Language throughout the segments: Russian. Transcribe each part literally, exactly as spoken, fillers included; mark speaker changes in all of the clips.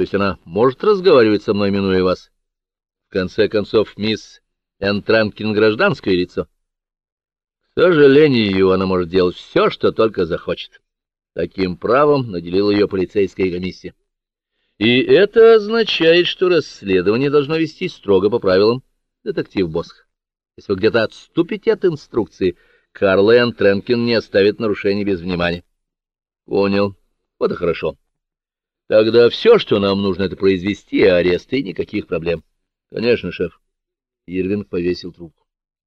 Speaker 1: То есть она может разговаривать со мной, минуя вас? В конце концов, мисс Энтранкин — гражданское лицо. К сожалению, она может делать все, что только захочет. Таким правом наделила ее полицейская комиссия. И это означает, что расследование должно вестись строго по правилам детектив Босх. Если вы где-то отступите от инструкции, Карла Энтранкин не оставит нарушений без внимания. Понял. Вот и хорошо. Тогда все, что нам нужно, это произвести арест, и никаких проблем. Конечно, шеф. Ирвинг повесил трубку.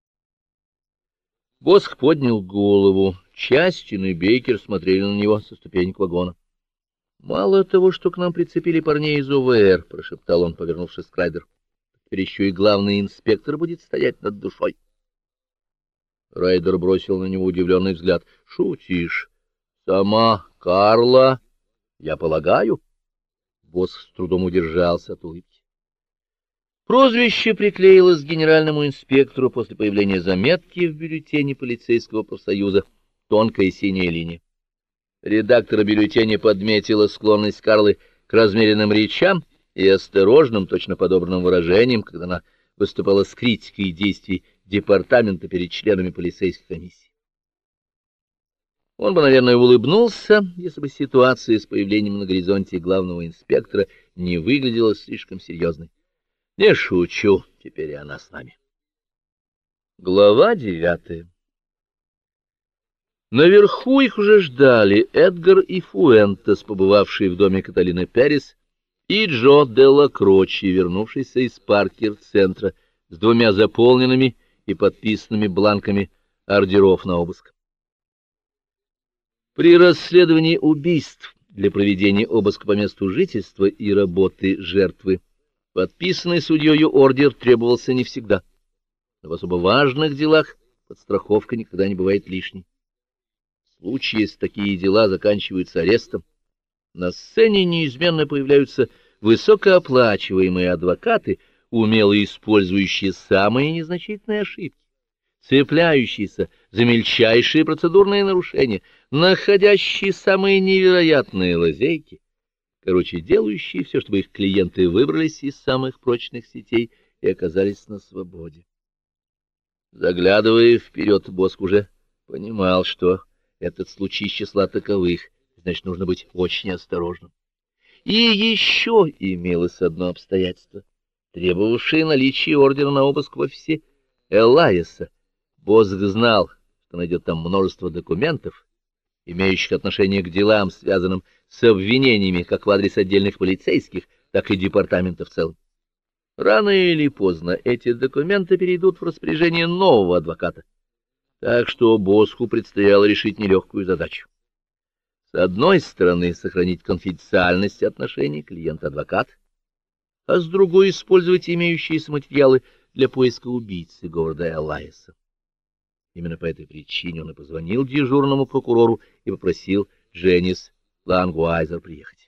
Speaker 1: Босх поднял голову. Частин и Бейкер смотрели на него со ступенек вагона. «Мало того, что к нам прицепили парней из ОВР», — прошептал он, повернувшись к Райдеру. «Теперь еще и главный инспектор будет стоять над душой». Райдер бросил на него удивленный взгляд. «Шутишь? Сама Карла, я полагаю?» Босх с трудом удержался от улыбки. Прозвище приклеилось к генеральному инспектору после появления заметки в бюллетене полицейского профсоюза «Тонкая синяя линия». Редактор бюллетеня подметила склонность Карлы к размеренным речам и осторожным, точно подобранным выражениям, когда она выступала с критикой действий департамента перед членами полицейской комиссии. Он бы, наверное, улыбнулся, если бы ситуация с появлением на горизонте главного инспектора не выглядела слишком серьезной. Не шучу, теперь и она с нами. Глава девятая. Наверху их уже ждали Эдгар и Фуэнтес, побывавшие в доме Каталины Перес, и Джо Делла Крочи, вернувшийся из Паркер-центра с двумя заполненными и подписанными бланками ордеров на обыск. При расследовании убийств для проведения обыска по месту жительства и работы жертвы подписанный судьёю ордер требовался не всегда. Но в особо важных делах подстраховка никогда не бывает лишней. В случае, если такие дела заканчиваются арестом, на сцене неизменно появляются высокооплачиваемые адвокаты, умело использующие самые незначительные ошибки, цепляющиеся за мельчайшие процедурные нарушения, находящие самые невероятные лазейки, короче, делающие все, чтобы их клиенты выбрались из самых прочных сетей и оказались на свободе. Заглядывая вперед, Босх уже понимал, что этот случай из числа таковых, значит, нужно быть очень осторожным. И еще имелось одно обстоятельство, требовавшее наличия ордера на обыск в офисе Элайеса. Босх знал, что найдет там множество документов, имеющих отношение к делам, связанным с обвинениями как в адрес отдельных полицейских, так и департамента в целом. Рано или поздно эти документы перейдут в распоряжение нового адвоката. Так что Босху предстояло решить нелегкую задачу. С одной стороны, сохранить конфиденциальность отношений клиент-адвокат, а с другой — использовать имеющиеся материалы для поиска убийцы города Элайеса. Именно по этой причине он и позвонил дежурному прокурору и попросил Дженнис Лангуайзер приехать.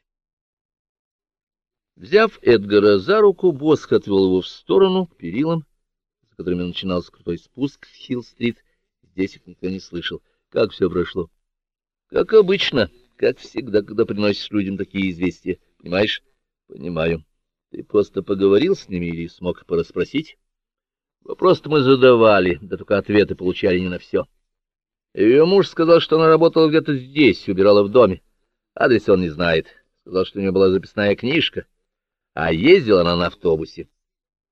Speaker 1: Взяв Эдгара за руку, Босх отвел его в сторону, к перилам, за которыми начинался крутой спуск в Хилл-стрит. Здесь их никто не слышал. Как все прошло? Как обычно, как всегда, когда приносишь людям такие известия. Понимаешь? Понимаю. Ты просто поговорил с ними или смог порасспросить? Вопрос-то мы задавали, да только ответы получали не на все. Ее муж сказал, что она работала где-то здесь, убирала в доме. Адрес он не знает. Сказал, что у нее была записная книжка, а ездила она на автобусе.